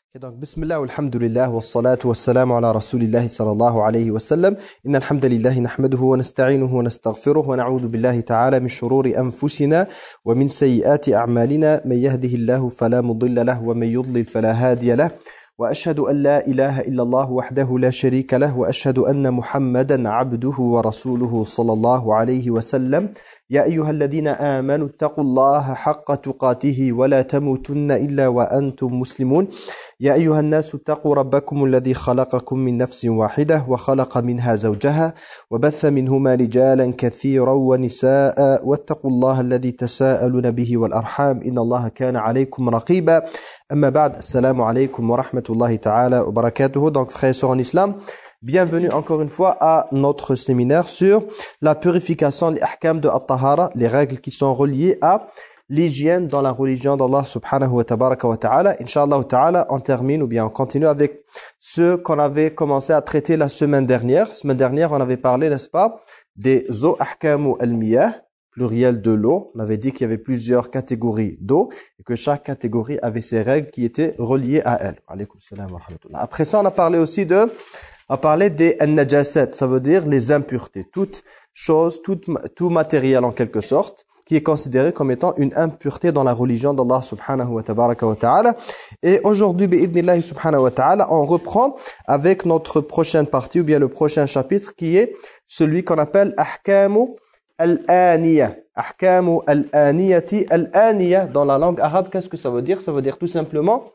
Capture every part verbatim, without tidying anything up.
Et donc, bismillah, alhamdulillah, wa salatu wa salamu ala rasulillahi sallallahu alayhi wa sallam. Inna alhamdulillahi nahmaduhu wa nasta'inuhu wa nastaghfiruhu wa na'udhu billahi ta'ala min shururi anfusina wa min sayyiati a'malina man yahdihillahu fala mudilla lahu wa man yudlil fala hadiya lahu. Wa ashhadu an la ilaha illallah wahdahu la sharika lahu wa ashhadu anna Muhammadan abduhu wa rasuluhu sallallahu alayhi wa sallam. يا أيها الذين آمنوا اتقوا الله حق تقاته ولا تموتن إلا وأنتم مسلمون يا أيها الناس اتقوا ربكم الذي خلقكم من نفس واحدة وخلق منها زوجها وبث منهما رجالا كثيرا ونساء واتقوا الله الذي تساءلون به والأرحام إن الله كان عليكم رقيبا أما بعد السلام عليكم ورحمة الله تعالى وبركاته. Donc frères et sœurs en islam, bienvenue encore une fois à notre séminaire sur la purification, les ahkam de at-tahara, les règles qui sont reliées à l'hygiène dans la religion d'Allah subhanahu wa tabaraka wa ta'ala. Inch'Allah ta'ala, on termine ou bien on continue avec ce qu'on avait commencé à traiter la semaine dernière. La semaine dernière, on avait parlé, n'est-ce pas, des eaux ahkamu al-miyah, pluriel de l'eau. On avait dit qu'il y avait plusieurs catégories d'eau et que chaque catégorie avait ses règles qui étaient reliées à elle. Alaykoum salam wa rahmatullah. Après ça, on a parlé aussi de On a parlé des najasat, ça veut dire les impuretés, toute chose, tout, tout matériel en quelque sorte, qui est considéré comme étant une impureté dans la religion d'Allah subhanahu wa tabaraka wa ta'ala. Et aujourd'hui, bi'idnillahi subhanahu wa ta'ala, on reprend avec notre prochaine partie ou bien le prochain chapitre qui est celui qu'on appelle Ahkamu al-Aniya. Ahkamu al-Aniyati. Al-Aniya, dans la langue arabe, qu'est-ce que ça veut dire? Ça veut dire tout simplement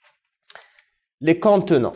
les contenants.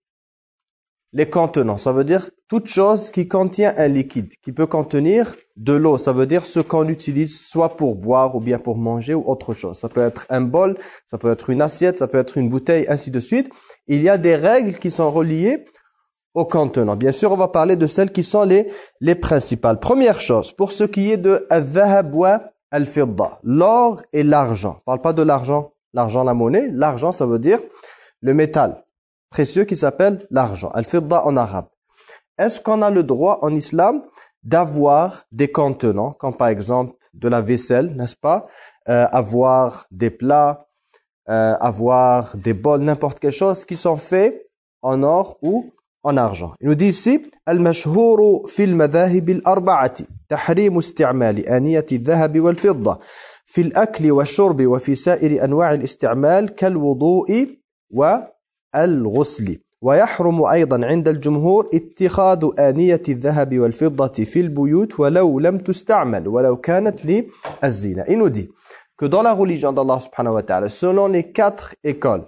Les contenants, ça veut dire toute chose qui contient un liquide, qui peut contenir de l'eau. Ça veut dire ce qu'on utilise soit pour boire ou bien pour manger ou autre chose. Ça peut être un bol, ça peut être une assiette, ça peut être une bouteille, ainsi de suite. Il y a des règles qui sont reliées aux contenants. Bien sûr, on va parler de celles qui sont les, les principales. Première chose, pour ce qui est de al-dhahab wa al-fidda, l'or et l'argent. On parle pas de l'argent, l'argent, la monnaie. L'argent, ça veut dire le métal précieux qui s'appelle l'argent, al-fidda en arabe. Est-ce qu'on a le droit en islam d'avoir des contenants, comme par exemple de la vaisselle, n'est-ce pas, euh, avoir des plats, euh, avoir des bols, n'importe quelle chose qui sont faits en or ou en argent. Il nous dit ici, al-mashhuru fil madhahib al-arba'ati, tahrim isti'mal aniyati al-dhahab wal-fidda fi al-akli wash-shurbi wa fi sa'iri anwa' al-isti'mal kal-wudu'i wa الغسل ويحرم أيضا عند الجمهور اتخاذ آنية الذهب والفضة في البيوت ولو لم تستعمل ولو كانت للزينة. Il nous dit que dans la religion d'Allah subhanahu wa ta'ala, selon les quatre écoles,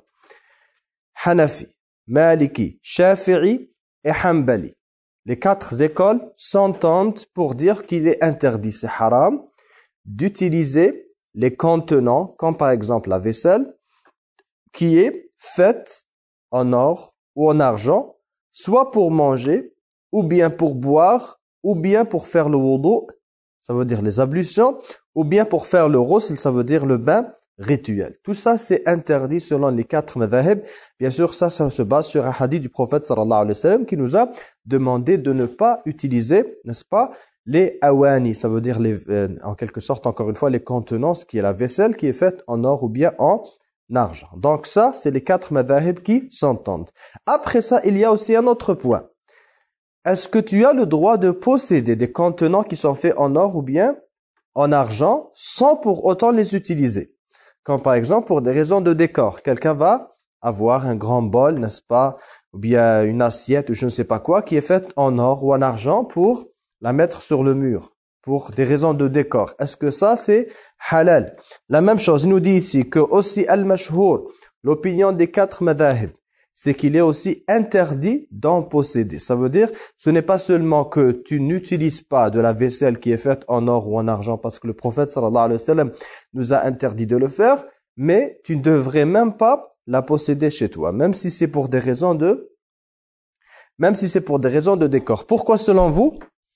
Hanafi, Maliki, Shafi'i et Hanbali, les quatre écoles s'entendent pour dire qu'il est interdit, c'est haram, d'utiliser les contenants, comme par exemple la vaisselle, qui est faite en or ou en argent, soit pour manger, ou bien pour boire, ou bien pour faire le wudu, ça veut dire les ablutions, ou bien pour faire le ghusl, ça veut dire le bain rituel. Tout ça, c'est interdit selon les quatre madhahib. Bien sûr, ça, ça se base sur un hadith du prophète sallallahu alayhi wa sallam qui nous a demandé de ne pas utiliser, n'est-ce pas, les awani, ça veut dire les, euh, en quelque sorte, encore une fois, les contenants, ce qui est la vaisselle qui est faite en or ou bien en argent. Donc ça, c'est les quatre madhahib qui s'entendent. Après ça, il y a aussi un autre point. Est-ce que tu as le droit de posséder des contenants qui sont faits en or ou bien en argent sans pour autant les utiliser? Comme par exemple pour des raisons de décor. Quelqu'un va avoir un grand bol, n'est-ce pas, ou bien une assiette ou je ne sais pas quoi, qui est faite en or ou en argent pour la mettre sur le mur, pour des raisons de décor. Est-ce que ça, c'est halal? La même chose, il nous dit ici que aussi al-mashhur, l'opinion des quatre madhahib, c'est qu'il est aussi interdit d'en posséder. Ça veut dire, ce n'est pas seulement que tu n'utilises pas de la vaisselle qui est faite en or ou en argent, parce que le prophète sallallahu alayhi wa sallam nous a interdit de le faire, mais tu ne devrais même pas la posséder chez toi, même si c'est pour des raisons de, même si c'est pour des raisons de décor. Pourquoi selon vous?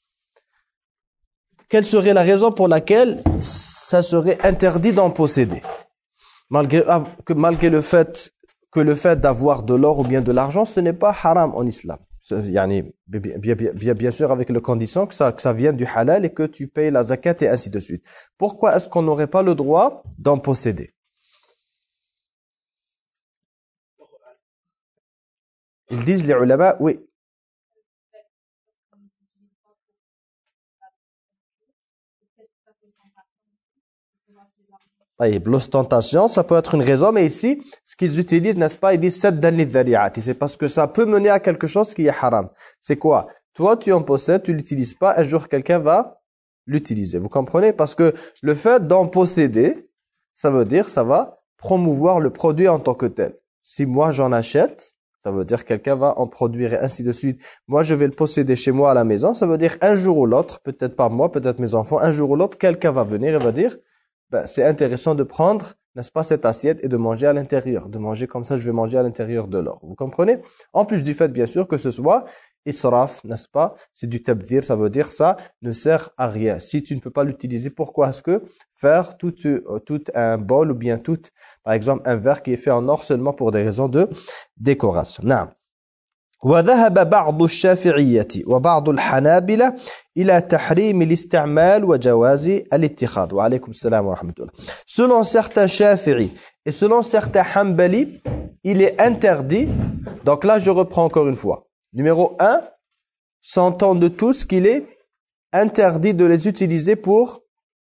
Quelle serait la raison pour laquelle ça serait interdit d'en posséder? Malgré, que, malgré le fait que le fait d'avoir de l'or ou bien de l'argent, ce n'est pas haram en islam. Yani, bien, bien, bien, bien sûr avec la condition que ça, que ça vienne du halal et que tu payes la zakat et ainsi de suite. Pourquoi est-ce qu'on n'aurait pas le droit d'en posséder? Ils disent les ulama, oui. L'ostentation, ça peut être une raison, mais ici, ce qu'ils utilisent, n'est-ce pas, ils disent saddan lidhari'at. C'est parce que ça peut mener à quelque chose qui est haram. C'est quoi? Toi, tu en possèdes, tu l'utilises pas, un jour quelqu'un va l'utiliser. Vous comprenez? Parce que le fait d'en posséder, ça veut dire, ça va promouvoir le produit en tant que tel. Si moi j'en achète, ça veut dire quelqu'un va en produire et ainsi de suite. Moi, je vais le posséder chez moi à la maison. Ça veut dire un jour ou l'autre, peut-être pas moi, peut-être mes enfants, un jour ou l'autre, quelqu'un va venir et va dire, ben, c'est intéressant de prendre, n'est-ce pas, cette assiette et de manger à l'intérieur. De manger comme ça, je vais manger à l'intérieur de l'or. Vous comprenez? En plus du fait, bien sûr, que ce soit israf, n'est-ce pas? C'est du tabdir, ça veut dire ça ne sert à rien. Si tu ne peux pas l'utiliser, pourquoi est-ce que faire tout, euh, tout un bol ou bien tout, par exemple, un verre qui est fait en or seulement pour des raisons de décoration? Non. وذهب بعض الشافعية وبعض الحنابلة إلى تحريم الاستعمال وجواز الاتخاذ. وعليكم السلام ورحمة الله. Selon certains Shafi'i et selon certains Hanbali, il est interdit. Donc là, je reprends encore une fois. Numéro un, s'entend de tous qu'il est interdit de les utiliser pour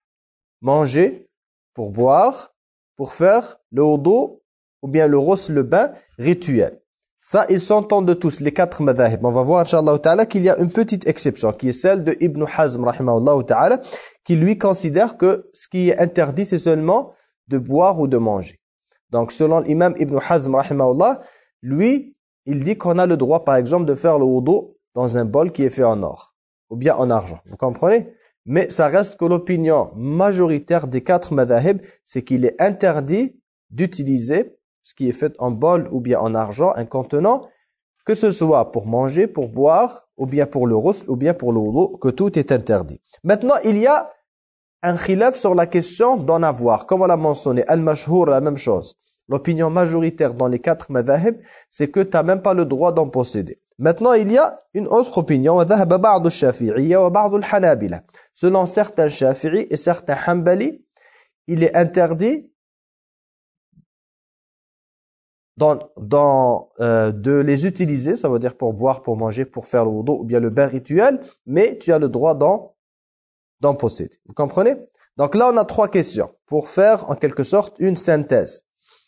manger, pour boire, pour faire le wudu ou bien le ros, le bain rituel. Ça, ils s'entendent de tous, les quatre madhahib. On va voir, Inch'Allah ta'ala, qu'il y a une petite exception, qui est celle de Ibn Hazm, rahimahullah ta'ala, qui lui considère que ce qui est interdit, c'est seulement de boire ou de manger. Donc, selon l'imam Ibn Hazm, rahimahullah, lui, il dit qu'on a le droit, par exemple, de faire le wudu dans un bol qui est fait en or, ou bien en argent. Vous comprenez? Mais ça reste que l'opinion majoritaire des quatre madhahib, c'est qu'il est interdit d'utiliser ce qui est fait en bol ou bien en argent, un contenant, que ce soit pour manger, pour boire, ou bien pour le ghusl, ou bien pour le wudu, que tout est interdit. Maintenant, il y a un khilaf sur la question d'en avoir. Comme on l'a mentionné, al-mashhour, la même chose. L'opinion majoritaire dans les quatre madhahib, c'est que tu n'as même pas le droit d'en posséder. Maintenant, il y a une autre opinion. Selon certains Shafi'i et certains Hanbali, il est interdit Dans, dans, euh, de les utiliser, ça veut dire pour boire, pour manger, pour faire le wudu ou bien le bain rituel, mais tu as le droit d'en, d'en posséder. Vous comprenez? Donc là, on a trois questions pour faire en quelque sorte une synthèse.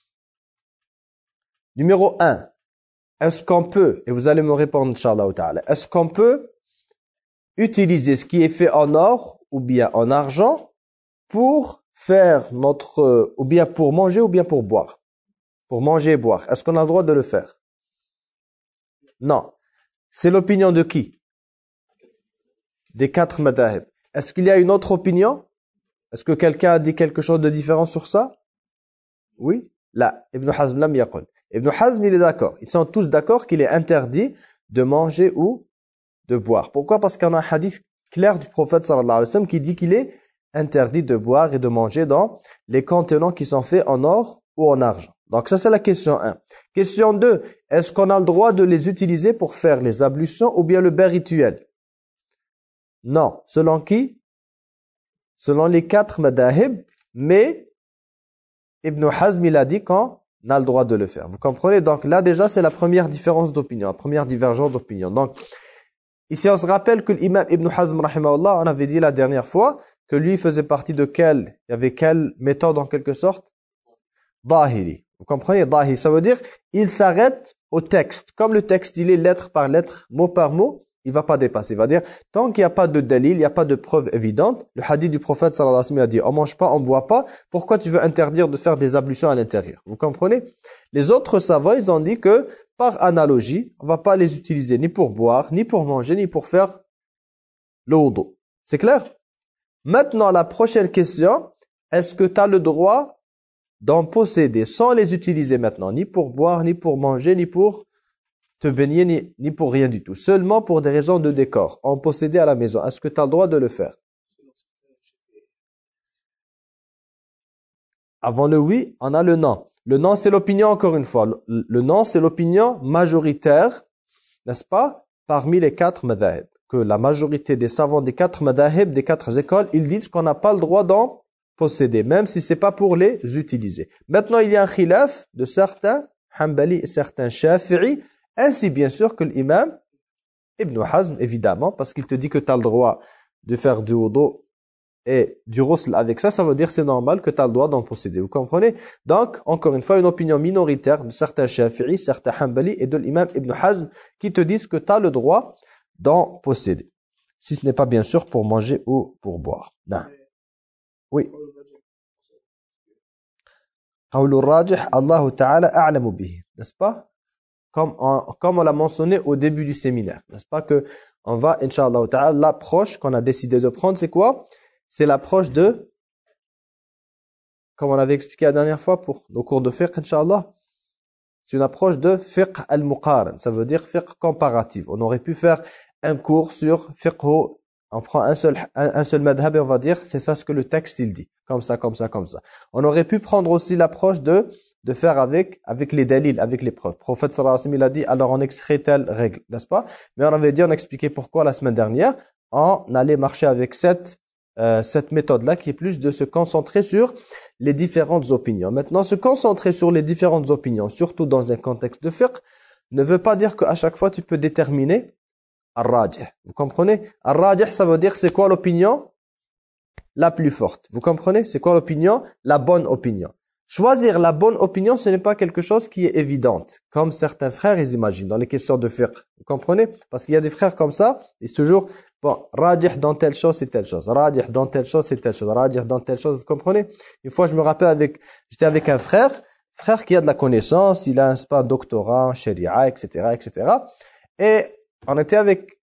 Numéro un, est-ce qu'on peut, et vous allez me répondre, Inch'Allah ta'ala, est-ce qu'on peut utiliser ce qui est fait en or ou bien en argent pour faire notre, euh, ou bien pour manger ou bien pour boire? Pour manger et boire. Est-ce qu'on a le droit de le faire? Non. C'est l'opinion de qui? Des quatre madhahib. Est-ce qu'il y a une autre opinion? Est-ce que quelqu'un a dit quelque chose de différent sur ça? Oui? Là, Ibn Hazm lam yaqul. Ibn Hazm, il est d'accord. Ils sont tous d'accord qu'il est interdit de manger ou de boire. Pourquoi? Parce qu'on a un hadith clair du prophète sallallahu alayhi wa sallam qui dit qu'il est interdit de boire et de manger dans les contenants qui sont faits en or ou en argent. Donc ça, c'est la question un. Question deux, est-ce qu'on a le droit de les utiliser pour faire les ablutions ou bien le bain rituel? Non. Selon qui? Selon les quatre madhahib, mais Ibn Hazm, il a dit qu'on a le droit de le faire. Vous comprenez? Donc là, déjà, c'est la première différence d'opinion, la première divergence d'opinion. Donc, ici, on se rappelle que l'imam Ibn Hazm, rahimahullah, on avait dit la dernière fois que lui faisait partie de quelle, il y avait quelle méthode en quelque sorte? Dahiri. Vous comprenez? Dahi, ça veut dire il s'arrête au texte. Comme le texte, il est lettre par lettre, mot par mot, il ne va pas dépasser. Il va dire, tant qu'il n'y a pas de dalil, il n'y a pas de preuve évidente, le hadith du prophète sallallahu alayhi wa sallam a dit, on ne mange pas, on ne boit pas, pourquoi tu veux interdire de faire des ablutions à l'intérieur? Vous comprenez? Les autres savants, ils ont dit que, par analogie, on ne va pas les utiliser ni pour boire, ni pour manger, ni pour faire le wudu. C'est clair? Maintenant, la prochaine question, est-ce que tu as le droit d'en posséder sans les utiliser maintenant, ni pour boire, ni pour manger, ni pour te baigner, ni, ni pour rien du tout. Seulement pour des raisons de décor, en posséder à la maison. Est-ce que tu as le droit de le faire? Avant le oui, on a le non. Le non, c'est l'opinion, encore une fois. Le, le non, c'est l'opinion majoritaire, n'est-ce pas, parmi les quatre madhahib. Que la majorité des savants des quatre madhahib, des quatre écoles, ils disent qu'on n'a pas le droit d'en posséder, même si c'est pas pour les utiliser. Maintenant, il y a un khilaf de certains Hanbali et certains Shafi'i. Ainsi, bien sûr, que l'imam Ibn Hazm, évidemment, parce qu'il te dit que tu as le droit de faire du wudu et du ghusl avec ça, ça veut dire que c'est normal que tu as le droit d'en posséder. Vous comprenez? Donc, encore une fois, une opinion minoritaire de certains Shafi'i, certains Hanbali et de l'imam Ibn Hazm qui te disent que tu as le droit d'en posséder. Si ce n'est pas bien sûr pour manger ou pour boire. Non. Oui. قول الراجح الله تعالى أعلم به. N'est-ce pas? Comme on, comme on l'a mentionné au début du séminaire. N'est-ce pas que on va, Inch'Allah ta'ala, l'approche qu'on a décidé de prendre, c'est quoi? C'est l'approche de, comme on l'avait expliqué la dernière fois pour nos cours de fiqh, Inch'Allah, c'est une approche de fiqh al-muqaran. Ça veut dire fiqh comparatif. On aurait pu faire un cours sur fiqh, on prend un seul, un, un seul madhab et on va dire, c'est ça ce que le texte il dit. Comme ça, comme ça, comme ça. On aurait pu prendre aussi l'approche de de faire avec avec les dalils, avec les preuves. Le prophète sallallahu alayhi wa sallam, il a dit, alors on extrait telle règle, n'est-ce pas? Mais on avait dit, on a expliqué pourquoi la semaine dernière, on allait marcher avec cette, euh, cette méthode-là qui est plus de se concentrer sur les différentes opinions. Maintenant, se concentrer sur les différentes opinions, surtout dans un contexte de fiqh, ne veut pas dire qu'à chaque fois tu peux déterminer ar-rajih. Vous comprenez? Ar-rajih, ça veut dire c'est quoi l'opinion la plus forte. Vous comprenez? C'est quoi l'opinion? La bonne opinion. Choisir la bonne opinion, ce n'est pas quelque chose qui est évident, comme certains frères, ils imaginent, dans les questions de fiqh. Vous comprenez? Parce qu'il y a des frères comme ça, ils disent toujours, bon, rajih dans telle chose, c'est telle chose. Rajih dans telle chose, c'est telle chose. Rajih dans telle chose, vous comprenez? Une fois, je me rappelle, avec, j'étais avec un frère, frère qui a de la connaissance, il a un, pas, un doctorat en sharia, et cetera, et cetera. Et on était avec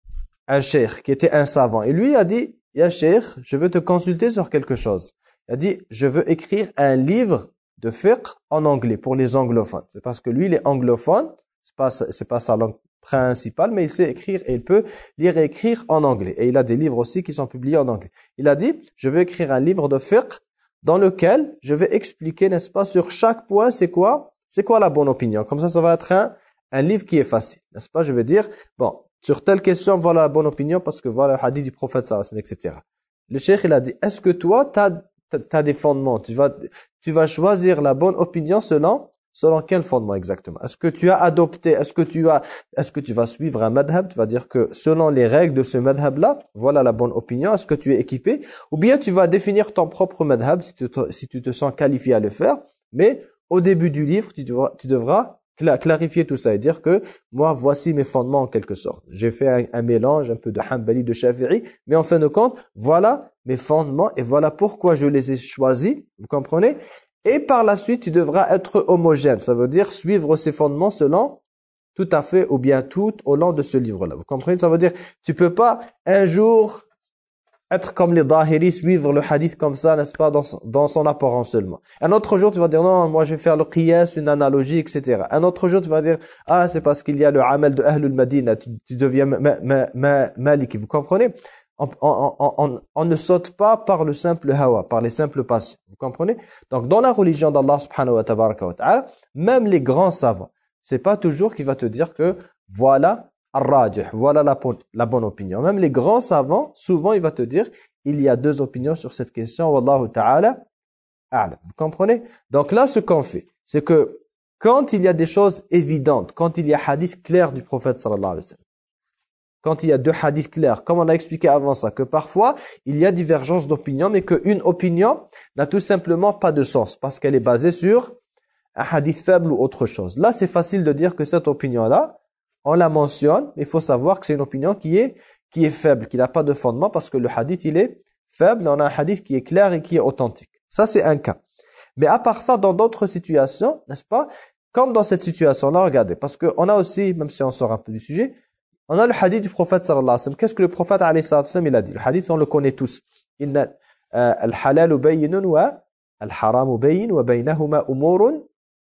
un cheikh qui était un savant. Et lui a dit, ya cheikh, je veux te consulter sur quelque chose. Il a dit, je veux écrire un livre de fiqh en anglais pour les anglophones. C'est parce que lui, il est anglophone, c'est pas, c'est pas sa langue principale, mais il sait écrire et il peut lire et écrire en anglais. Et il a des livres aussi qui sont publiés en anglais. Il a dit, je veux écrire un livre de fiqh dans lequel je vais expliquer, n'est-ce pas, sur chaque point, c'est quoi, c'est quoi la bonne opinion. Comme ça, ça va être un, un livre qui est facile, n'est-ce pas? Je vais dire, bon, sur telle question, voilà la bonne opinion parce que voilà le hadith du prophète sallallahu alayhi wa sallam, et cetera. Le cheikh, il a dit, est-ce que toi, tu as tu as des fondements, tu vas tu vas choisir la bonne opinion selon selon quel fondement exactement? Est-ce que tu as adopté, est-ce que tu as est-ce que tu vas suivre un madhab, tu vas dire que selon les règles de ce madhab là, voilà la bonne opinion, est-ce que tu es équipé, ou bien tu vas définir ton propre madhab si tu te, si tu te sens qualifié à le faire, mais au début du livre, tu devras tu devras clarifier tout ça et dire que moi voici mes fondements en quelque sorte. J'ai fait un, un mélange un peu de Hanbali, de Shafi'i, mais en fin de compte, voilà mes fondements et voilà pourquoi je les ai choisis, vous comprenez? Et par la suite, tu devras être homogène, ça veut dire suivre ces fondements selon tout à fait ou bien tout au long de ce livre-là. Vous comprenez? Ça veut dire tu peux pas un jour être comme les Dahiri, suivre le hadith comme ça, n'est-ce pas, dans son, dans son apparence seulement. Un autre jour, tu vas dire, non, moi je vais faire le qiyas, une analogie, et cetera. Un autre jour, tu vas dire, ah, c'est parce qu'il y a le amal de Ahlul Madina, tu, tu deviens ma, ma, ma, maliki. Vous comprenez? On, on, on, on, on ne saute pas par le simple hawa, par les simples passions. Vous comprenez? Donc, dans la religion d'Allah subhanahu wa tabaraka wa ta'ala, même les grands savants, c'est pas toujours qu'il va te dire que voilà, Ar-Rajih, voilà la, la bonne opinion. Même les grands savants, souvent, il va te dire, il y a deux opinions sur cette question. Wallahu ta'ala a'lam. Vous comprenez? Donc là, ce qu'on fait, c'est que quand il y a des choses évidentes, quand il y a hadith clair du prophète sallallahu alayhi wa sallam, quand il y a deux hadiths clairs, comme on a expliqué avant ça, que parfois, il y a divergence d'opinion, mais qu'une opinion n'a tout simplement pas de sens, parce qu'elle est basée sur un hadith faible ou autre chose. Là, c'est facile de dire que cette opinion-là, on la mentionne, mais il faut savoir que c'est une opinion qui est, qui est faible, qui n'a pas de fondement, parce que le hadith, il est faible, on a un hadith qui est clair et qui est authentique. Ça, c'est un cas. Mais à part ça, dans d'autres situations, n'est-ce pas, comme dans cette situation-là, regardez, parce qu'on a aussi, même si on sort un peu du sujet, on a le hadith du prophète sallallahu alayhi wa sallam. Qu'est-ce que le prophète alayhi wa sallam, il a dit? Le hadith, on le connaît tous. Inna al-halalu bayyinun wa al-haramu bayyin wa baynahuma umurun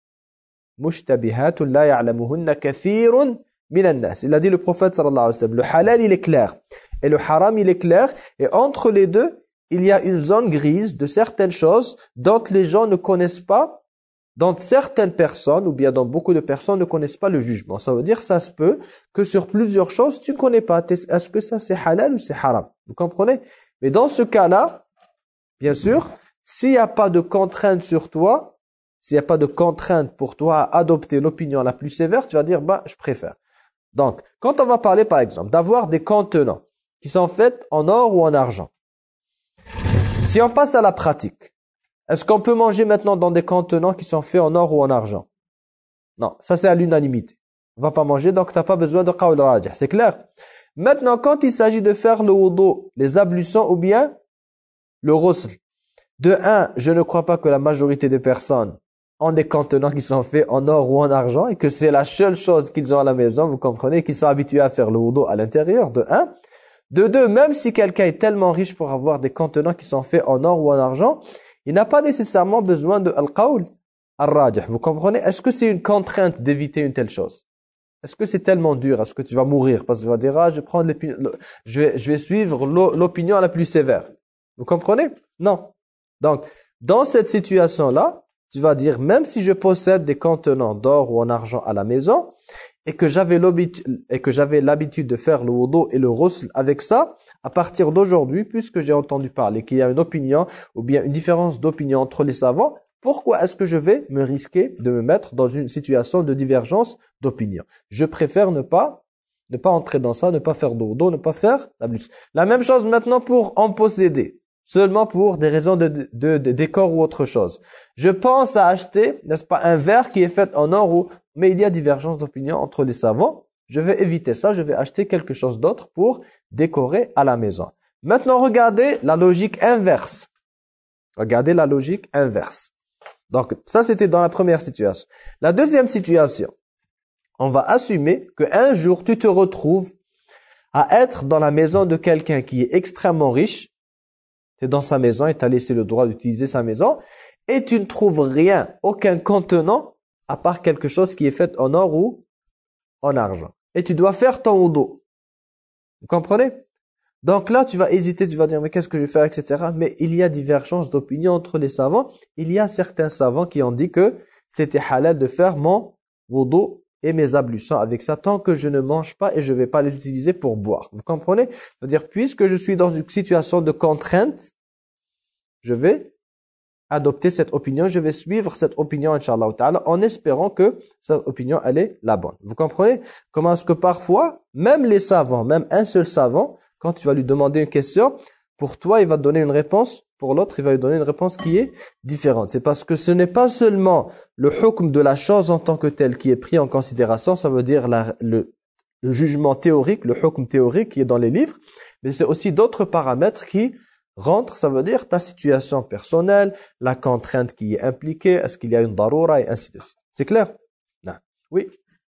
mushtabihatun la ya'lamuhunna kathirun minan nas. Il a dit le prophète sallallahu alayhi wa sallam. Le halal, il est clair. Et le haram, il est clair. Et entre les deux, il y a une zone grise de certaines choses dont les gens ne connaissent pas, dont certaines personnes, ou bien dont beaucoup de personnes ne connaissent pas le jugement. Ça veut dire, ça se peut que sur plusieurs choses, tu ne connais pas. Est-ce que ça c'est halal ou c'est haram? Vous comprenez? Mais dans ce cas-là, bien sûr, s'il n'y a pas de contrainte sur toi, s'il n'y a pas de contrainte pour toi à adopter l'opinion la plus sévère, tu vas dire, bah, je préfère. Donc, quand on va parler, par exemple, d'avoir des contenants qui sont faits en or ou en argent, si on passe à la pratique, est-ce qu'on peut manger maintenant dans des contenants qui sont faits en or ou en argent? Non, ça c'est à l'unanimité. On va pas manger, donc tu n'as pas besoin de qawl rajih, c'est clair? Maintenant, quand il s'agit de faire le wudu, les ablutions ou bien le ghusl, de un, je ne crois pas que la majorité des personnes ont des contenants qui sont faits en or ou en argent et que c'est la seule chose qu'ils ont à la maison, vous comprenez, qu'ils sont habitués à faire le wudu à l'intérieur, de un. De deux, même si quelqu'un est tellement riche pour avoir des contenants qui sont faits en or ou en argent, il n'a pas nécessairement besoin de al-qawl al-rajih. Vous comprenez? Est-ce que c'est une contrainte d'éviter une telle chose? Est-ce que c'est tellement dur? Est-ce que tu vas mourir? Parce que tu vas dire, ah, je vais prendre je vais, je vais suivre l'opinion la plus sévère. Vous comprenez? Non. Donc, dans cette situation-là, tu vas dire, même si je possède des contenants d'or ou en argent à la maison, et que j'avais l'habitude de faire le wudu et le ghusl avec ça, à partir d'aujourd'hui, puisque j'ai entendu parler qu'il y a une opinion ou bien une différence d'opinion entre les savants, pourquoi est-ce que je vais me risquer de me mettre dans une situation de divergence d'opinion? Je préfère ne pas, ne pas entrer dans ça, ne pas faire de wudu, ne pas faire l'ablution. La même chose maintenant pour en posséder, seulement pour des raisons de, de, de, de décor ou autre chose. Je pense à acheter, n'est-ce pas, un verre qui est fait en or ou... Mais il y a divergence d'opinion entre les savants. Je vais éviter ça, je vais acheter quelque chose d'autre pour décorer à la maison. Maintenant, regardez la logique inverse. Regardez la logique inverse. Donc, ça, c'était dans la première situation. La deuxième situation, on va assumer qu'un jour, tu te retrouves à être dans la maison de quelqu'un qui est extrêmement riche. Tu es dans sa maison et tu as laissé le droit d'utiliser sa maison. Et tu ne trouves rien, aucun contenant, à part quelque chose qui est fait en or ou en argent. Et tu dois faire ton wudu. Vous comprenez? Donc là, tu vas hésiter, tu vas dire, mais qu'est-ce que je vais faire, et cetera. Mais il y a divergence d'opinion entre les savants. Il y a certains savants qui ont dit que c'était halal de faire mon wudu et mes ablutions avec ça, tant que je ne mange pas et je ne vais pas les utiliser pour boire. Vous comprenez? C'est-à-dire, puisque je suis dans une situation de contrainte, je vais adopter cette opinion, je vais suivre cette opinion, Inch'Allah ta'ala, en espérant que cette opinion, elle est la bonne. Vous comprenez? Comment est-ce que parfois, même les savants, même un seul savant, quand tu vas lui demander une question, pour toi, il va te donner une réponse, pour l'autre, il va lui donner une réponse qui est différente. C'est parce que ce n'est pas seulement le hukm de la chose en tant que telle qui est pris en considération, ça veut dire la, le, le jugement théorique, le hukm théorique qui est dans les livres, mais c'est aussi d'autres paramètres qui rentre, ça veut dire ta situation personnelle, la contrainte qui est impliquée, est-ce qu'il y a une daroura et ainsi de suite. C'est clair? Non. Oui.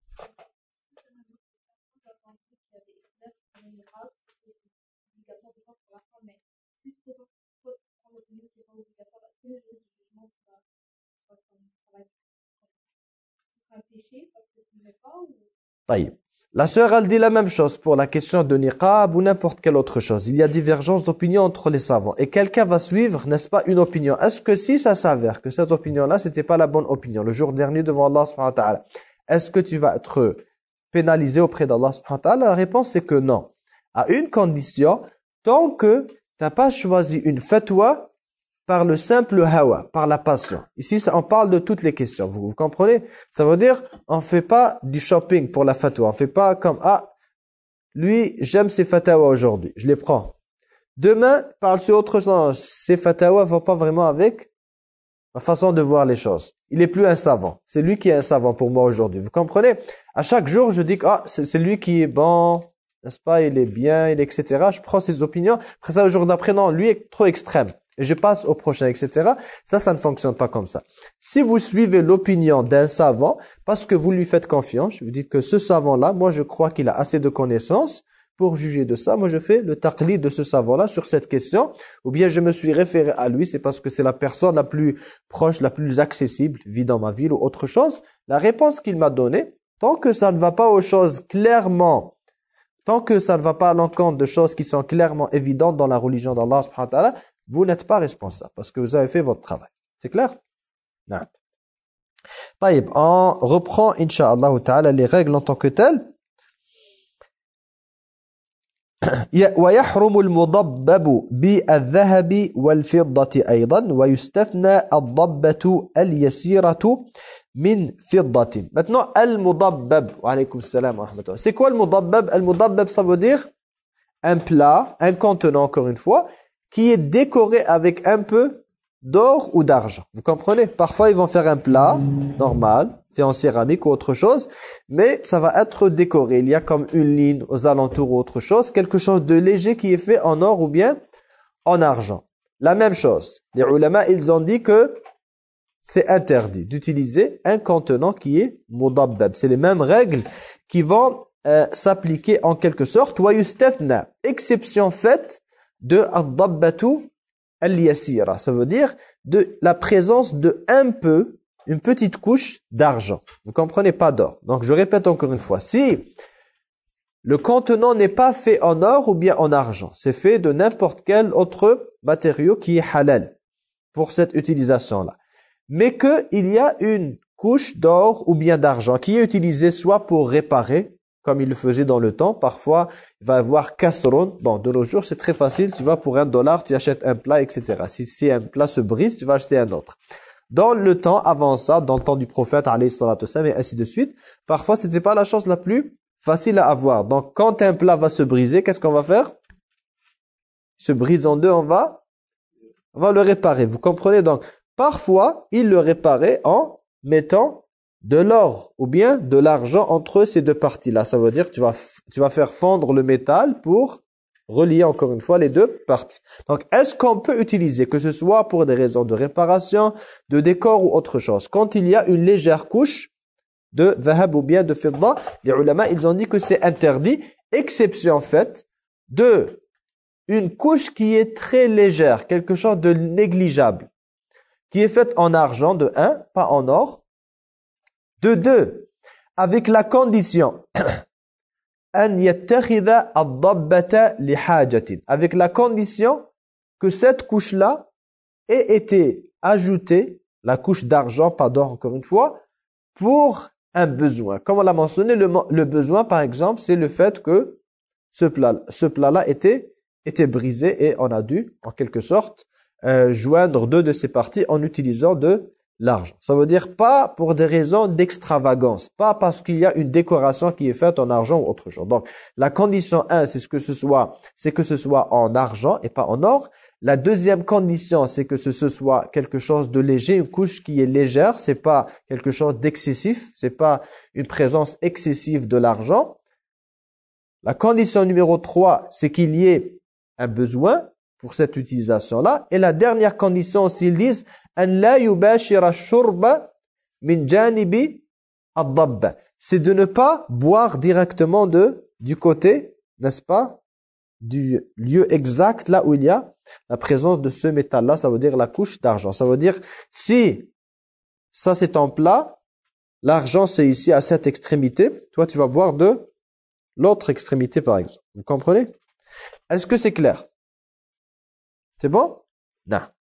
طيب. La sœur, elle dit la même chose pour la question de niqab ou n'importe quelle autre chose. Il y a divergence d'opinion entre les savants. Et quelqu'un va suivre, n'est-ce pas, une opinion. Est-ce que si ça s'avère que cette opinion-là, c'était pas la bonne opinion, le jour dernier devant Allah subhanahu wa ta'ala, est-ce que tu vas être pénalisé auprès d'Allah subhanahu wa ta'ala? La réponse, c'est que non. À une condition, tant que tu n'as pas choisi une fatwa par le simple hawa, par la passion. Ici, ça, on parle de toutes les questions. Vous, vous comprenez? Ça veut dire, on ne fait pas du shopping pour la fatwa. On ne fait pas comme, ah, lui, j'aime ses fatwas aujourd'hui. Je les prends. Demain, parle sur autre chose. Ses fatwas ne vont pas vraiment avec ma façon de voir les choses. Il est plus un savant. C'est lui qui est un savant pour moi aujourd'hui. Vous comprenez? À chaque jour, je dis que ah, c'est lui qui est bon, n'est-ce pas? Il est bien, il est, et cetera. Je prends ses opinions. Après ça, le jour d'après, non, lui est trop extrême. Et je passe au prochain, et cetera. Ça, ça ne fonctionne pas comme ça. Si vous suivez l'opinion d'un savant, parce que vous lui faites confiance, vous dites que ce savant-là, moi je crois qu'il a assez de connaissances pour juger de ça. Moi je fais le taqlid de ce savant-là sur cette question. Ou bien je me suis référé à lui, c'est parce que c'est la personne la plus proche, la plus accessible, vit dans ma ville ou autre chose. La réponse qu'il m'a donnée, tant que ça ne va pas aux choses clairement, tant que ça ne va pas à l'encontre de choses qui sont clairement évidentes dans la religion d'Allah subhanahu wa ta'ala, vous n'êtes pas responsable parce que vous avez fait votre travail. C'est clair? Non. طيب, on reprend, Inch'Allah ta'ala, les règles en tant que telles. ويحرم المضبب بالذهب والفضة أيضا ويستثنى الضبة اليسيرة من فضة. Maintenant, المضبب. وعليكم السلام ورحمة الله. C'est quoi le mudabbab? Le mudabbab, ça veut dire un plat, un contenant, encore une fois, qui est décoré avec un peu d'or ou d'argent. Vous comprenez? Parfois, ils vont faire un plat normal, fait en céramique ou autre chose, mais ça va être décoré. Il y a comme une ligne aux alentours ou autre chose, quelque chose de léger qui est fait en or ou bien en argent. La même chose. Les ulama, ils ont dit que c'est interdit d'utiliser un contenant qui est mudabbab. C'est les mêmes règles qui vont euh, s'appliquer en quelque sorte. Wa yustathna, exception faite de ad-dabbatu al-yasira. Ça veut dire de la présence de un peu, une petite couche d'argent. Vous comprenez, pas d'or. Donc je répète encore une fois. Si le contenant n'est pas fait en or ou bien en argent, c'est fait de n'importe quel autre matériau qui est halal pour cette utilisation-là. Mais qu'il y a une couche d'or ou bien d'argent qui est utilisée soit pour réparer, comme il le faisait dans le temps. Parfois, il va y avoir kasron. Bon, de nos jours, c'est très facile. Tu vas pour un dollar, tu achètes un plat, et cetera. Si, si un plat se brise, tu vas acheter un autre. Dans le temps, avant ça, dans le temps du prophète, alayhi salatu wassalam, et ainsi de suite, parfois, c'était pas la chose la plus facile à avoir. Donc, quand un plat va se briser, qu'est-ce qu'on va faire? Il se brise en deux, on va, on va le réparer. Vous comprenez? Donc, parfois, il le réparait en mettant de l'or ou bien de l'argent entre ces deux parties-là. Ça veut dire que tu vas, tu vas faire fondre le métal pour relier encore une fois les deux parties. Donc, est-ce qu'on peut utiliser, que ce soit pour des raisons de réparation, de décor ou autre chose, quand il y a une légère couche de dhahab ou bien de fidda, les ulama, ils ont dit que c'est interdit, exception faite de une couche qui est très légère, quelque chose de négligeable, qui est faite en argent, de un, pas en or, de deux, avec la condition an yattakhidha ad-dabbata li hajatin, avec la condition que cette couche-là ait été ajoutée, la couche d'argent, pas d'or encore une fois, pour un besoin. Comme on l'a mentionné, le, le besoin, par exemple, c'est le fait que ce plat, ce plat-là était, était brisé et on a dû, en quelque sorte, euh, joindre deux de ces parties en utilisant de l'argent. Ça veut dire pas pour des raisons d'extravagance, pas parce qu'il y a une décoration qui est faite en argent ou autre chose. Donc, la condition un, c'est ce que ce soit, c'est que ce soit en argent et pas en or. La deuxième condition, c'est que ce, ce soit quelque chose de léger, une couche qui est légère, c'est pas quelque chose d'excessif, c'est pas une présence excessive de l'argent. La condition numéro trois, c'est qu'il y ait un besoin pour cette utilisation-là. Et la dernière condition, s'ils disent an la yubashira shurba min janibi ad-dabba, c'est de ne pas boire directement de du côté, n'est-ce pas, du lieu exact là où il y a la présence de ce métal-là, ça veut dire la couche d'argent. Ça veut dire si ça c'est en plat, l'argent c'est ici à cette extrémité, toi tu vas boire de l'autre extrémité par exemple. Vous comprenez? Est-ce que c'est clair? C'est bon? Non.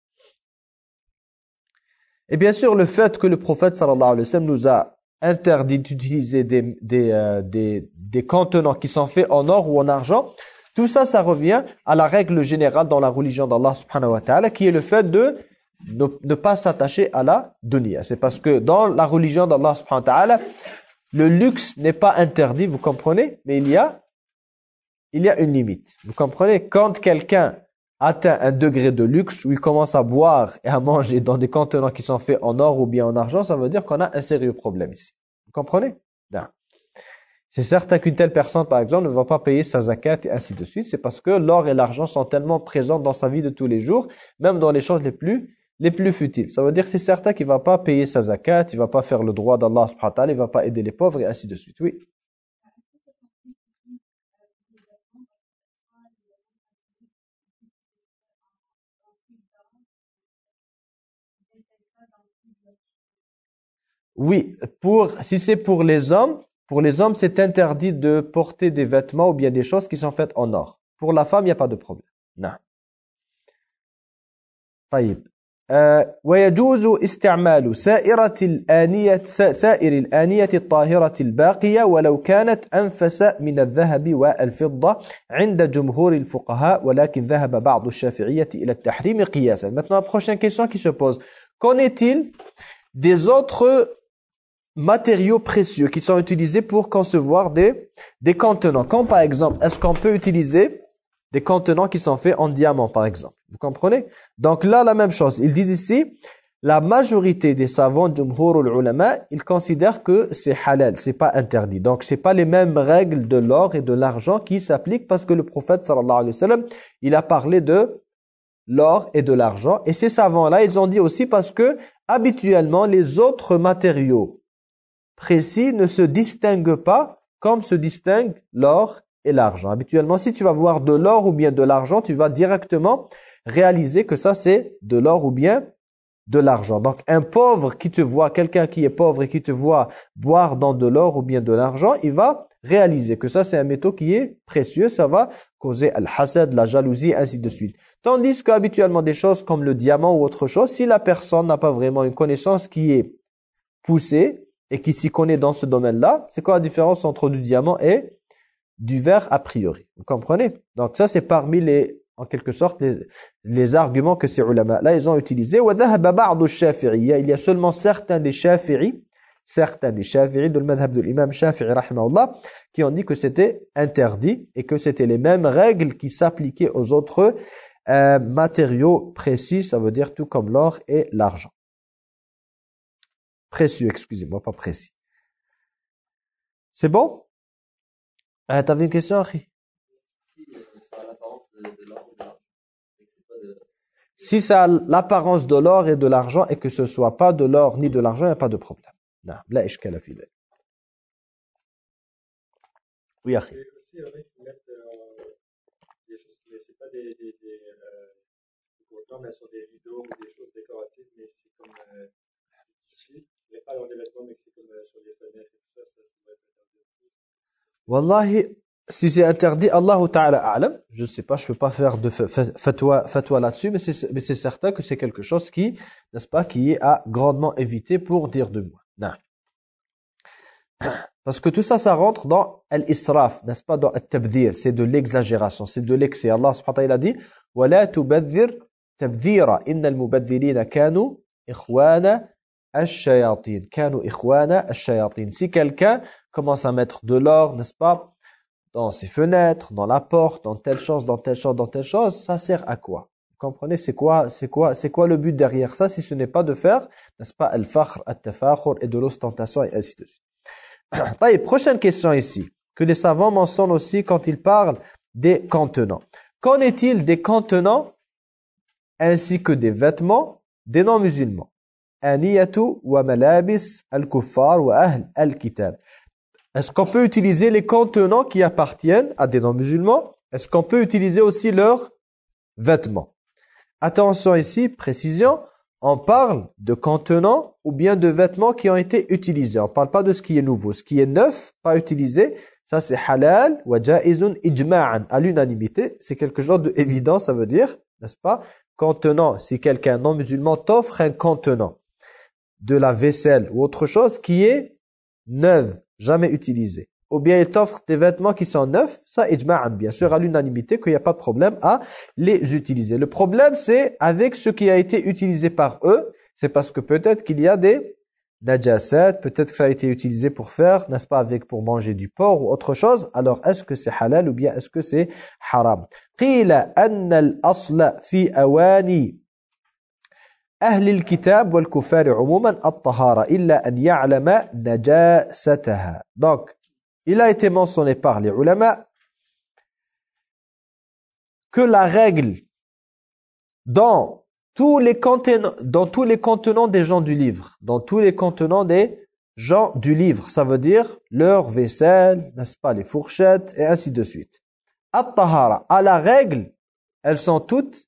Et bien sûr, le fait que le prophète sallallahu alayhi wa sallam nous a interdit d'utiliser des, des, euh, des, des contenants qui sont faits en or ou en argent, tout ça, ça revient à la règle générale dans la religion d'Allah subhanahu wa ta'ala, qui est le fait de ne, ne pas s'attacher à la dunya. C'est parce que dans la religion d'Allah subhanahu wa ta'ala, le luxe n'est pas interdit, vous comprenez? Mais il y a, il y a une limite. Vous comprenez? Quand quelqu'un atteint un degré de luxe où il commence à boire et à manger dans des contenants qui sont faits en or ou bien en argent, ça veut dire qu'on a un sérieux problème ici. Vous comprenez? Non. C'est certain qu'une telle personne, par exemple, ne va pas payer sa zakat et ainsi de suite. C'est parce que l'or et l'argent sont tellement présents dans sa vie de tous les jours, même dans les choses les plus, les plus futiles. Ça veut dire que c'est certain qu'il ne va pas payer sa zakat, il ne va pas faire le droit d'Allah subhanahu wa ta'ala, il ne va pas aider les pauvres et ainsi de suite. Oui. Oui, pour, si c'est pour les hommes, pour les hommes, c'est interdit de porter des vêtements ou bien des choses qui sont faites en or. Pour la femme, il n'y a pas de problème. Non. Taïb. ويجوز استعمال سائرة الآنية سائر الآنية الطاهرة الباقية ولو كانت أنفس من الذهب والفضة عند جمهور الفقهاء ولكن ذهب بعض الشافعية إلى التحريم قياسا. Maintenant, la prochaine question qui se pose. Qu'en est-il des autres matériaux précieux qui sont utilisés pour concevoir des, des contenants? Comme par exemple, est-ce qu'on peut utiliser des contenants qui sont faits en diamant par exemple? Vous comprenez? Donc là, la même chose. Ils disent ici, la majorité des savants jumhur al-ulama, ils considèrent que c'est halal, c'est pas interdit. Donc c'est pas les mêmes règles de l'or et de l'argent qui s'appliquent parce que le prophète sallallahu alayhi wa sallam, il a parlé de l'or et de l'argent. Et ces savants-là, ils ont dit aussi parce que habituellement, les autres matériaux précis ne se distinguent pas comme se distinguent l'or et l'argent. Habituellement, si tu vas voir de l'or ou bien de l'argent, tu vas directement réaliser que ça c'est de l'or ou bien de l'argent. Donc un pauvre qui te voit, quelqu'un qui est pauvre et qui te voit boire dans de l'or ou bien de l'argent, il va réaliser que ça c'est un métaux qui est précieux, ça va causer al-hasad, la jalousie, ainsi de suite. Tandis qu'habituellement des choses comme le diamant ou autre chose, si la personne n'a pas vraiment une connaissance qui est poussée et qui s'y connaît dans ce domaine-là, c'est quoi la différence entre du diamant et du verre a priori? Vous comprenez? Donc ça c'est parmi les, en quelque sorte, les, les arguments que ces ulama-là, ils ont utilisés. Il y a seulement certains des shafi'i, certains des shafi'i, de l'madhab de l'imam Shafi'i, rahimahullah, qui ont dit que c'était interdit et que c'était les mêmes règles qui s'appliquaient aux autres euh, matériaux précis, ça veut dire tout comme l'or et l'argent. Précieux, excusez-moi, pas précis. C'est bon? Euh, T'avais une question, Akhi? Si ça a l'apparence de l'or et de l'argent et que ce soit pas de l'or ni de l'argent, il n'y a pas de problème. Non, la ishkala fi dhalik. Oui, Akhi. Aussi, avec mettre des choses qui ne sont pas des des des euh, mais sur des rideaux ou des choses décoratives, mais c'est comme euh, ici, il n'y a pas dans des vêtements, mais c'est comme euh, sur les fenêtres et tout ça, ça, ça doit être interdit. Wallahi, si c'est interdit, Allahu Ta'ala a'lam, je ne sais pas, je ne peux pas faire de fatwa, fatwa là-dessus, mais c'est, mais c'est certain que c'est quelque chose qui, n'est-ce pas, qui est à grandement éviter pour dire de moi. Non. Parce que tout ça, ça rentre dans l'israf, n'est-ce pas, dans al-tabdhir, c'est de l'exagération, c'est de l'excès. Allah subhanahu wa ta'ala dit « وَلَا تُبَذِّرْ تَبْذِيرًا إِنَّ الْمُبَذِّرِينَ كَانُوا إِخْوَانَ الشَّيَاطِينَ كَانُوا إِخْوَانَ الشَّيَاطِينَ » Si quelqu'un commence à mettre de l'or, n'est-ce pas, dans ses fenêtres, dans la porte, dans telle chose, dans telle chose, dans telle chose, ça sert à quoi? Vous comprenez? C'est quoi, c'est quoi, c'est quoi le but derrière ça si ce n'est pas de faire, n'est-ce pas, al-fakhr, al-tafakhur et de l'ostentation et ainsi de suite. Taïe, prochaine question ici, que les savants mentionnent aussi quand ils parlent des contenants. Qu'en est-il des contenants ainsi que des vêtements des non-musulmans? Aniyatu wa malabis al-kuffar wa ahl al-kitab. Est-ce qu'on peut utiliser les contenants qui appartiennent à des non-musulmans? Est-ce qu'on peut utiliser aussi leurs vêtements? Attention ici, précision, on parle de contenants ou bien de vêtements qui ont été utilisés. On ne parle pas de ce qui est nouveau. Ce qui est neuf, pas utilisé, ça c'est halal wa jaizun ijma'an. À l'unanimité, c'est quelque chose d'évident, ça veut dire, n'est-ce pas? Contenant, si quelqu'un non-musulman t'offre un contenant de la vaisselle ou autre chose qui est neuve, jamais utilisé, ou bien il t'offre des vêtements qui sont neufs, ça ijma'an, bien sûr, à l'unanimité, qu'il n'y a pas de problème à les utiliser. Le problème, c'est avec ce qui a été utilisé par eux, c'est parce que peut-être qu'il y a des najasat, peut-être que ça a été utilisé pour faire, n'est-ce pas, avec pour manger du porc ou autre chose. Alors, est-ce que c'est halal ou bien est-ce que c'est haram? Qila anna al-asla fi awani أهل الكتاب والكفار عموما الطهارة إلا أن يعلم نجاستها. Donc, il a été mentionné par les ulama que la règle dans tous les contenants, dans tous les contenants des gens du livre, dans tous les contenants des gens du livre, ça veut dire leur vaisselle, n'est-ce pas, les fourchettes et ainsi de suite. At-tahara, à la règle, elles sont toutes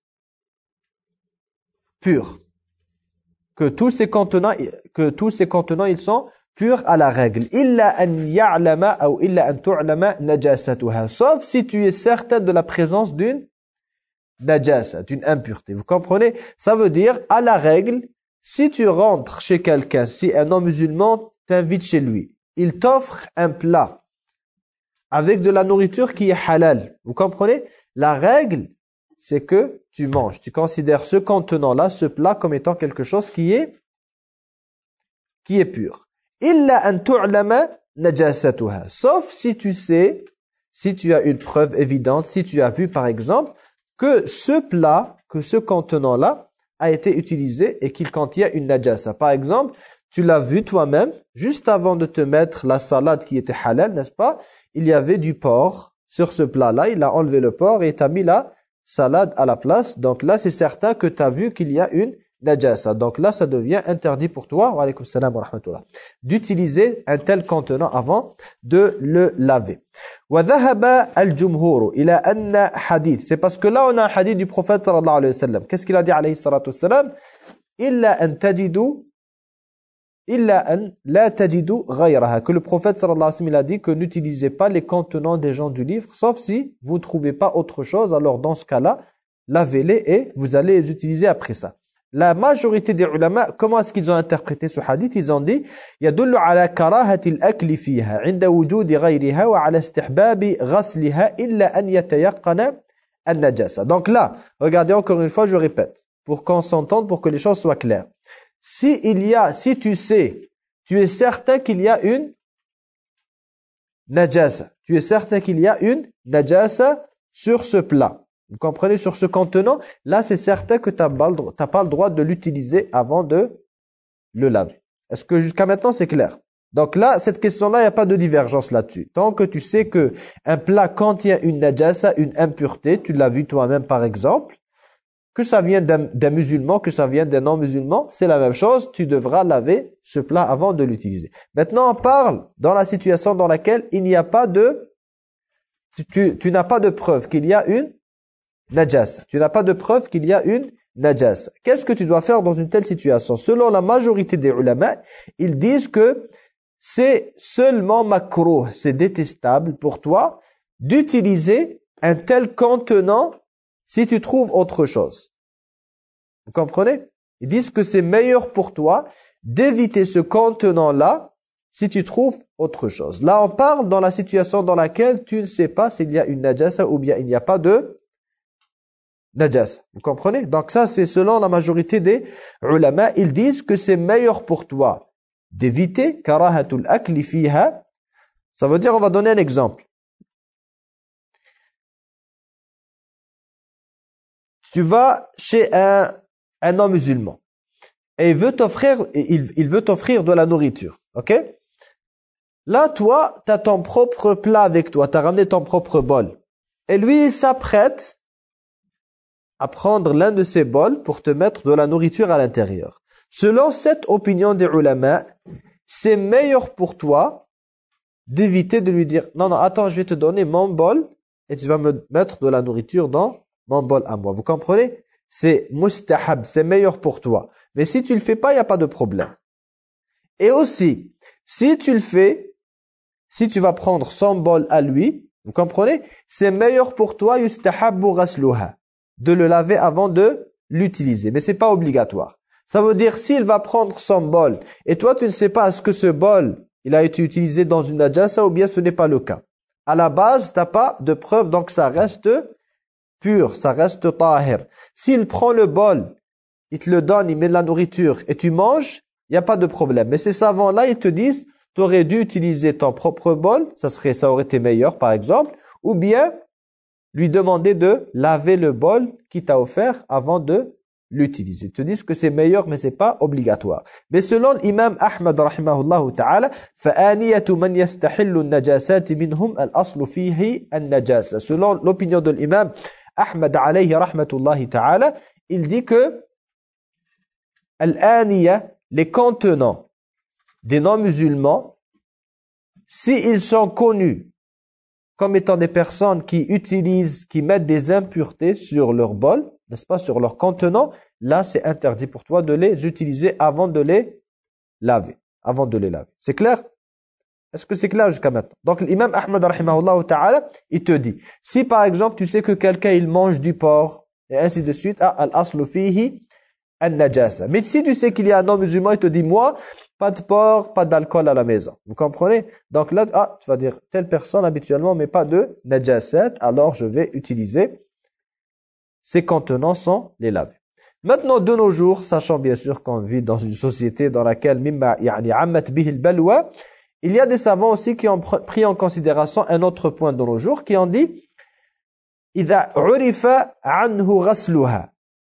pures. Que tous ces contenants, que tous ces contenants, ils sont purs à la règle. Illa an ya'lama ou illa an tu'lama najasatuha. Sauf si tu es certain de la présence d'une najasa, d'une impureté. Vous comprenez? Ça veut dire, à la règle, si tu rentres chez quelqu'un, si un non-musulman t'invite chez lui, il t'offre un plat avec de la nourriture qui est halal. Vous comprenez? La règle, c'est que tu manges. Tu considères ce contenant-là, ce plat, comme étant quelque chose qui est, qui est pur. Illa an tu'lama najasatuha. Sauf si tu sais, si tu as une preuve évidente, si tu as vu par exemple que ce plat, que ce contenant-là a été utilisé et qu'il contient une najasa. Par exemple, tu l'as vu toi-même, juste avant de te mettre la salade qui était halal, n'est-ce pas? Il y avait du porc sur ce plat-là, il a enlevé le porc et t'a mis la salade à la place. Donc là, c'est certain que tu as vu qu'il y a une najasa. Donc là, ça devient interdit pour toi, wa alaykum salam wa rahmatullah, d'utiliser un tel contenant avant de le laver. Wa dhahaba al-jumhur ila anna hadith. C'est parce que là, on a un hadith du prophète sallallahu alayhi wa sallam. Qu'est-ce qu'il a dit alayhi salatu wa sallam? Illa an tajidu illa an la tajidu ghayraha. Que le prophète sallallahu alayhi wa sallam il a dit que n'utilisez pas les contenants des gens du livre, sauf si vous ne trouvez pas autre chose. Alors dans ce cas-là, lavez-les et vous allez les utiliser après ça. La majorité des ulama, comment est-ce qu'ils ont interprété ce hadith? Ils ont dit يدل على كراهة الأكل فيها عند وجود غيرها وعلى استحباب غسلها إلا أن يتيقن النجاسة. Donc là, regardez encore une fois, je répète, pour qu'on s'entende, pour que les choses soient claires. Si il y a, si tu sais, tu es certain qu'il y a une najasa, tu es certain qu'il y a une najasa sur ce plat. Vous comprenez, sur ce contenant, là c'est certain que tu n'as pas, pas le droit de l'utiliser avant de le laver. Est-ce que jusqu'à maintenant c'est clair? Donc là, cette question-là, il n'y a pas de divergence là-dessus. Tant que tu sais que un plat contient une najasa, une impureté, tu l'as vu toi-même par exemple, que ça vient d'un musulman, que ça vient d'un non-musulman, c'est la même chose, tu devras laver ce plat avant de l'utiliser. Maintenant, on parle dans la situation dans laquelle il n'y a pas de... Tu, tu n'as pas de preuve qu'il y a une najasa. Tu n'as pas de preuve qu'il y a une najasa. Qu'est-ce que tu dois faire dans une telle situation? Selon la majorité des ulama, ils disent que c'est seulement makruh, c'est détestable pour toi d'utiliser un tel contenant si tu trouves autre chose. Vous comprenez? Ils disent que c'est meilleur pour toi d'éviter ce contenant-là si tu trouves autre chose. Là, on parle dans la situation dans laquelle tu ne sais pas s'il y a une najasa ou bien il n'y a pas de najasa. Vous comprenez? Donc ça, c'est selon la majorité des ulama. Ils disent que c'est meilleur pour toi d'éviter karahatul akli fiha. Ça veut dire, on va donner un exemple. Tu vas chez un, un non-musulman et il veut t'offrir il, il veut t'offrir de la nourriture. Ok? Là, toi, tu as ton propre plat avec toi. Tu as ramené ton propre bol. Et lui, il s'apprête à prendre l'un de ces bols pour te mettre de la nourriture à l'intérieur. Selon cette opinion des ulama, c'est meilleur pour toi d'éviter de lui dire « Non, non, attends, je vais te donner mon bol et tu vas me mettre de la nourriture dans mon bol à moi. » Vous comprenez? C'est mustahab, c'est meilleur pour toi. Mais si tu le fais pas, il n'y a pas de problème. Et aussi, si tu le fais, si tu vas prendre son bol à lui, vous comprenez? C'est meilleur pour toi, yustahabbu ghasluha, de le laver avant de l'utiliser. Mais c'est pas obligatoire. Ça veut dire, s'il va prendre son bol, et toi tu ne sais pas est-ce que ce bol, il a été utilisé dans une najasa ou bien ce n'est pas le cas. À la base, tu n'as pas de preuve, donc ça reste pur, ça reste tahir. S'il prend le bol, il te le donne, il met de la nourriture et tu manges, il n'y a pas de problème. Mais ces savants-là, ils te disent, tu aurais dû utiliser ton propre bol, ça serait, ça aurait été meilleur par exemple, ou bien lui demander de laver le bol qu'il t'a offert avant de l'utiliser. Ils te disent que c'est meilleur, mais c'est pas obligatoire. Mais selon l'imam Ahmad rahimahullah ta'ala, فَآنِيَةُ مَنْ يَسْتَحِلُّ النَّجَاسَاتِ مِنْهُمْ الْأَصْلُ فِيهِ النَّجَاسَةِ. Selon l'opinion de l'imam Ahmad alayhi rahmatullahi ta'ala, il dit que al-aniya, les contenants des non-musulmans, s'ils sont connus comme étant des personnes qui utilisent, qui mettent des impuretés sur leur bol, n'est-ce pas, sur leur contenant, là c'est interdit pour toi de les utiliser avant de les laver, avant de les laver. C'est clair? Est-ce que c'est clair jusqu'à maintenant? Donc l'imam Ahmad rahimahullah ta'ala, il te dit, si par exemple tu sais que quelqu'un il mange du porc et ainsi de suite. Ah, al-aslu fihi an-najasa. Mais si tu sais qu'il y a un non-musulman, il te dit, moi, pas de porc, pas d'alcool à la maison. Vous comprenez? Donc là, ah, tu vas dire, telle personne habituellement, mais pas de najasat, alors je vais utiliser ces contenants sans les laver. Maintenant, de nos jours, sachant bien sûr qu'on vit dans une société dans laquelle mimma yani ammat bihi al-balwa, il y a des savants aussi qui ont pris en considération un autre point de nos jours, qui ont dit إذا عرف عنه غسلها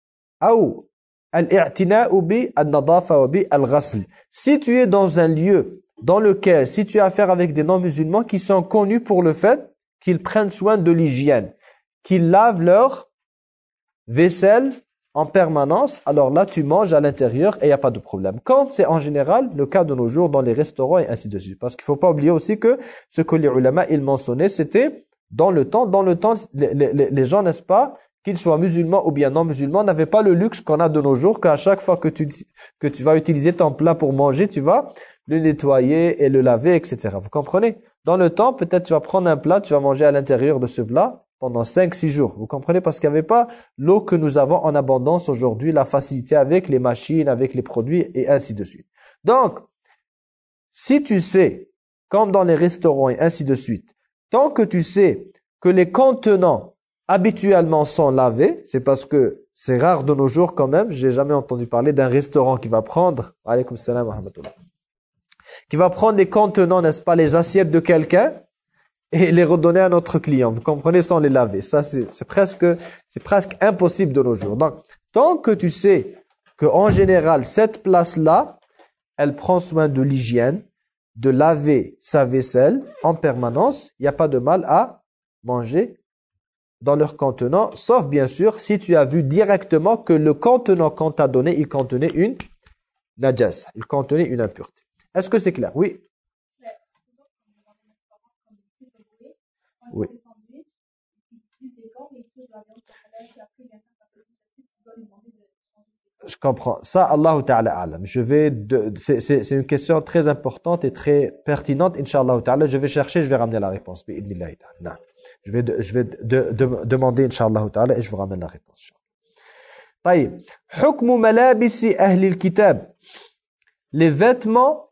أو الاعتناء بالنظافة وبالغسل. Si tu es dans un lieu dans lequel, si tu as affaire avec des non-musulmans qui sont connus pour le fait qu'ils prennent soin de l'hygiène, qu'ils lavent leur vaisselle en permanence, alors là tu manges à l'intérieur et il n'y a pas de problème. Quand c'est en général le cas de nos jours dans les restaurants et ainsi de suite. Parce qu'il ne faut pas oublier aussi que ce que les ulama ils mentionnaient, c'était dans le temps, dans le temps, les, les, les gens, n'est-ce pas, qu'ils soient musulmans ou bien non musulmans, n'avaient pas le luxe qu'on a de nos jours, qu'à chaque fois que tu, que tu vas utiliser ton plat pour manger, tu vas le nettoyer et le laver, et cetera. Vous comprenez? Dans le temps, peut-être tu vas prendre un plat, tu vas manger à l'intérieur de ce plat pendant cinq six jours. Vous comprenez? Parce qu'il n'y avait pas l'eau que nous avons en abondance aujourd'hui, la facilité avec les machines, avec les produits et ainsi de suite. Donc, si tu sais, comme dans les restaurants et ainsi de suite, tant que tu sais que les contenants habituellement sont lavés, c'est parce que c'est rare de nos jours quand même, j'ai jamais entendu parler d'un restaurant qui va prendre, alaykoum salam wa rahmatullah, qui va prendre les contenants, n'est-ce pas, les assiettes de quelqu'un et les redonner à notre client. Vous comprenez, sans les laver. Ça, c'est c'est presque, c'est presque impossible de nos jours. Donc, tant que tu sais que en général, cette place-là, elle prend soin de l'hygiène, de laver sa vaisselle en permanence, il n'y a pas de mal à manger dans leur contenant, sauf bien sûr si tu as vu directement que le contenant qu'on t'a donné, il contenait une najas, il contenait une impureté. Est-ce que c'est clair? Oui. Oui. Je comprends. Ça, Allahu Ta'ala a'lam. Je vais, c'est, c'est, c'est une question très importante et très pertinente, Inch'Allah Ta'ala. Je vais chercher, je vais ramener la réponse. Je vais, je vais de, de, demander, Inch'Allah Ta'ala, et je vous ramène la réponse. طيب. حكم ملابس أهل الكتاب. Les vêtements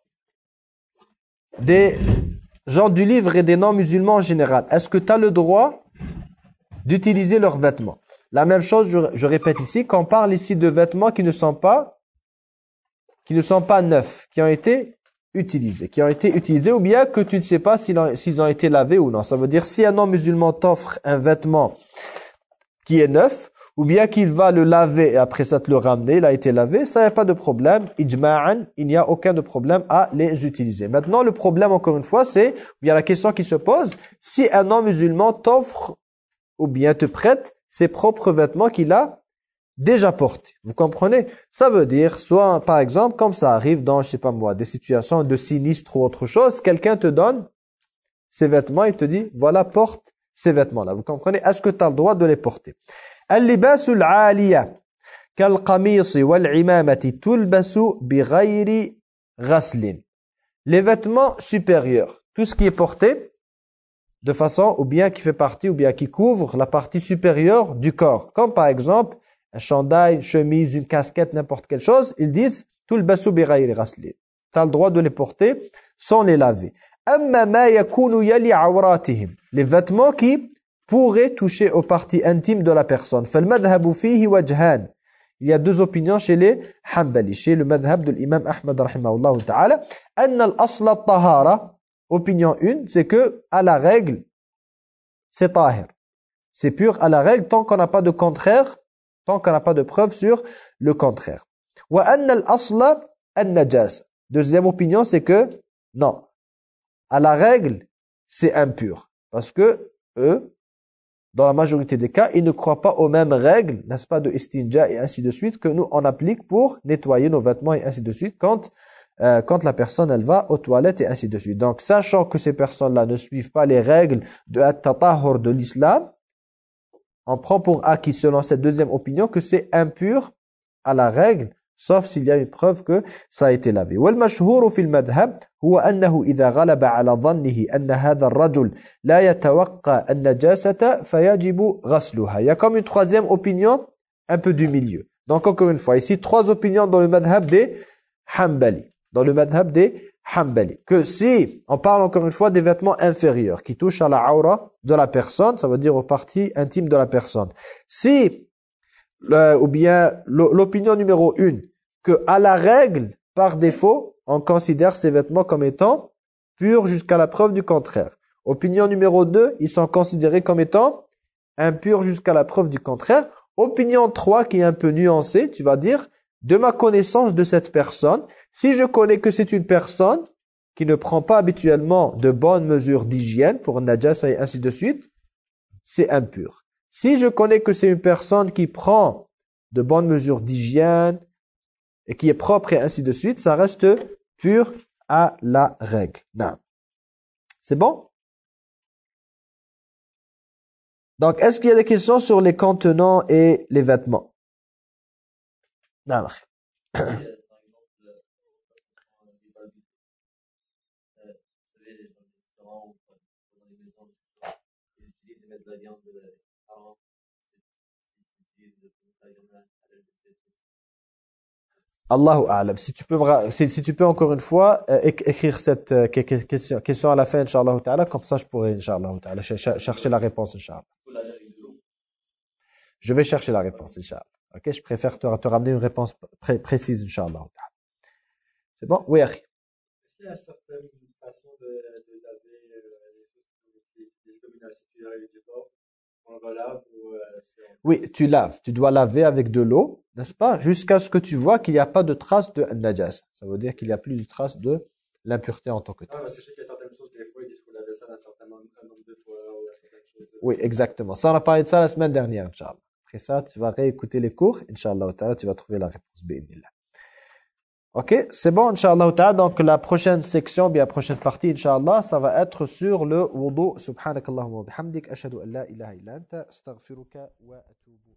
des gens du livre et des non-musulmans en général. Est-ce que tu as le droit d'utiliser leurs vêtements? La même chose, je, je répète ici, qu'on parle ici de vêtements qui ne sont pas, qui ne sont pas neufs, qui ont été utilisés, qui ont été utilisés, ou bien que tu ne sais pas s'ils ont, s'ils ont été lavés ou non. Ça veut dire, si un non-musulman t'offre un vêtement qui est neuf, ou bien qu'il va le laver et après ça te le ramener, il a été lavé, ça n'y a pas de problème. Ijma'an, il n'y a aucun de problème à les utiliser. Maintenant, le problème, encore une fois, c'est, il y a la question qui se pose, si un non-musulman t'offre ou bien te prête ses propres vêtements qu'il a déjà portés. Vous comprenez? Ça veut dire, soit par exemple, comme ça arrive dans, je sais pas moi, des situations de sinistre ou autre chose, quelqu'un te donne ses vêtements et te dit, voilà, porte ces vêtements-là. Vous comprenez? Est-ce que tu as le droit de les porter? اللباس العالية كالقميص والعمامة تلبس بغير غسل. Les vêtements supérieurs, tout ce qui est porté de façon ou bien qui fait partie ou bien qui couvre la partie supérieure du corps, comme par exemple un chandail, une chemise, une casquette, n'importe quelle chose, ils disent تلبس بغير غسل. Tu as le droit de les porter sans les laver. أما ما يكون يلي عوراتهم. Les vêtements qui pourrait toucher aux parties intimes de la personne. فالمذهب فيه وجهان. Il y a deux opinions chez les Hanbali, chez le madhab de l'imam Ahmad rahimahullah ta'ala. أن الأصل الطهارة. Opinion une, c'est que à la règle, c'est tahir. C'est pur à la règle tant qu'on n'a pas de contraire, tant qu'on n'a pas de preuve sur le contraire. وأن الأصل النجاسة. Deuxième opinion, c'est que non, à la règle, c'est impur. Parce que eux, dans la majorité des cas, ils ne croient pas aux mêmes règles, n'est-ce pas, de istinja et ainsi de suite, que nous, on applique pour nettoyer nos vêtements et ainsi de suite, quand, euh, quand la personne, elle va aux toilettes et ainsi de suite. Donc, sachant que ces personnes-là ne suivent pas les règles de at-tatahur de l'islam, on prend pour acquis, selon cette deuxième opinion, que c'est impur à la règle, sauf s'il y a une preuve que ça a été lavé. والمشهور في المذهب هو أنه إذا غلب على ظنه أن هذا الرجل لا يتوقع النجاسة فيجب غسلها. Il y a comme une troisième opinion un peu du milieu. Donc encore une fois, ici, trois opinions dans le madhab des Hanbali. Dans le madhab des Hanbali. Que si, on parle encore une fois des vêtements inférieurs qui touchent à la aura de la personne, ça veut dire aux parties intimes de la personne. Si, le, ou bien l'opinion numéro une, que à la règle, par défaut, on considère ces vêtements comme étant purs jusqu'à la preuve du contraire. Opinion numéro deux, ils sont considérés comme étant impurs jusqu'à la preuve du contraire. Opinion trois, qui est un peu nuancée, tu vas dire, de ma connaissance de cette personne, si je connais que c'est une personne qui ne prend pas habituellement de bonnes mesures d'hygiène pour najasa et ainsi de suite, c'est impur. Si je connais que c'est une personne qui prend de bonnes mesures d'hygiène et qui est propre et ainsi de suite, ça reste pur à la règle. Non. C'est bon? Donc, est-ce qu'il y a des questions sur les contenants et les vêtements? Non. Allahu a'lam. Si tu peux, si, si tu peux encore une fois euh, écrire cette euh, question, question à la fin, Inch'Allah ta'ala, comme ça je pourrai, Inch'Allah ta'ala, chercher la réponse, Inch'Allah. Je vais chercher la réponse, Inch'Allah. Ok, je préfère te, te ramener une réponse pré précise, Inch'Allah ta'ala. C'est bon? Oui, Akhi. Est-ce qu'il y a une certaine façon de, de laver euh, les choses comme une acidité avec du bord? On relave ou... Euh, oui, tu laves. Tu dois laver avec de l'eau, n'est-ce pas? Jusqu'à ce que tu vois qu'il n'y a pas de trace de najas. Ça veut dire qu'il n'y a plus de trace de l'impureté en tant que telle. Ah, parce que je sais qu'il y a certaines choses, des fois, ils disent qu'il faut laver ça d'un certain nombre de fois. Ou certaines choses de... Oui, exactement. Ça, on a parlé de ça la semaine dernière, Inch'Allah. Après ça, tu vas réécouter les cours. Inch'Allah, tu vas trouver la réponse. Bi'idhnillah. Ok, c'est bon, Inch'Allah ta'ala. Donc, la prochaine section, bien la prochaine partie, Inch'Allah, ça va être sur le wudu. Subhanakallahumma wa bihamdik. Ashhadu an la ilaha illa anta. Astaghfiruka wa atubu.